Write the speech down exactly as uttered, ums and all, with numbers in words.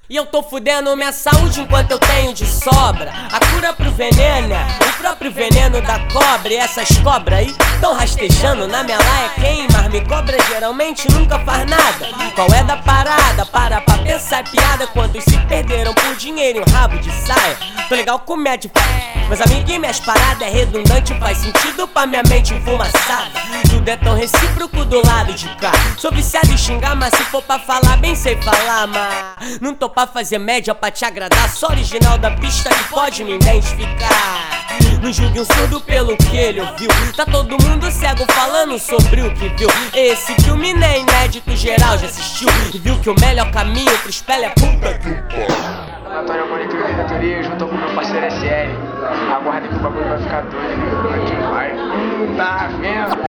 E eu tô fudendo minha saúde enquanto eu tenho de sobra. A cura pro veneno é o próprio veneno da cobra. E essas cobras aí tão rastejando na minha laia queima. Me cobra geralmente nunca faz nada. Qual é da parada? Para pra pensar, é piada. Quantos se perderam por dinheiro e um rabo de saia. Tô legal com médio, mas amiguinho, minhas paradas é redundante. Faz sentido pra minha mente enfumaçada. Tudo é tão recíproco do lado de cá. Sou viciado em xingar, mas se for pra falar bem sei falar, mas não tô pra fazer média pra te agradar. Só original da pista que pode me identificar. Não julgue um surdo pelo que ele ouviu. Tá todo mundo cego falando sobre o que viu. Esse filme não é inédito, geral já assistiu e viu que o melhor caminho pro espelho é puta que pariu. Antônio Bonito da diretoria junto com meu parceiro S L. Aguardem que o bagulho vai ficar doido. Aqui vai. Tá vendo?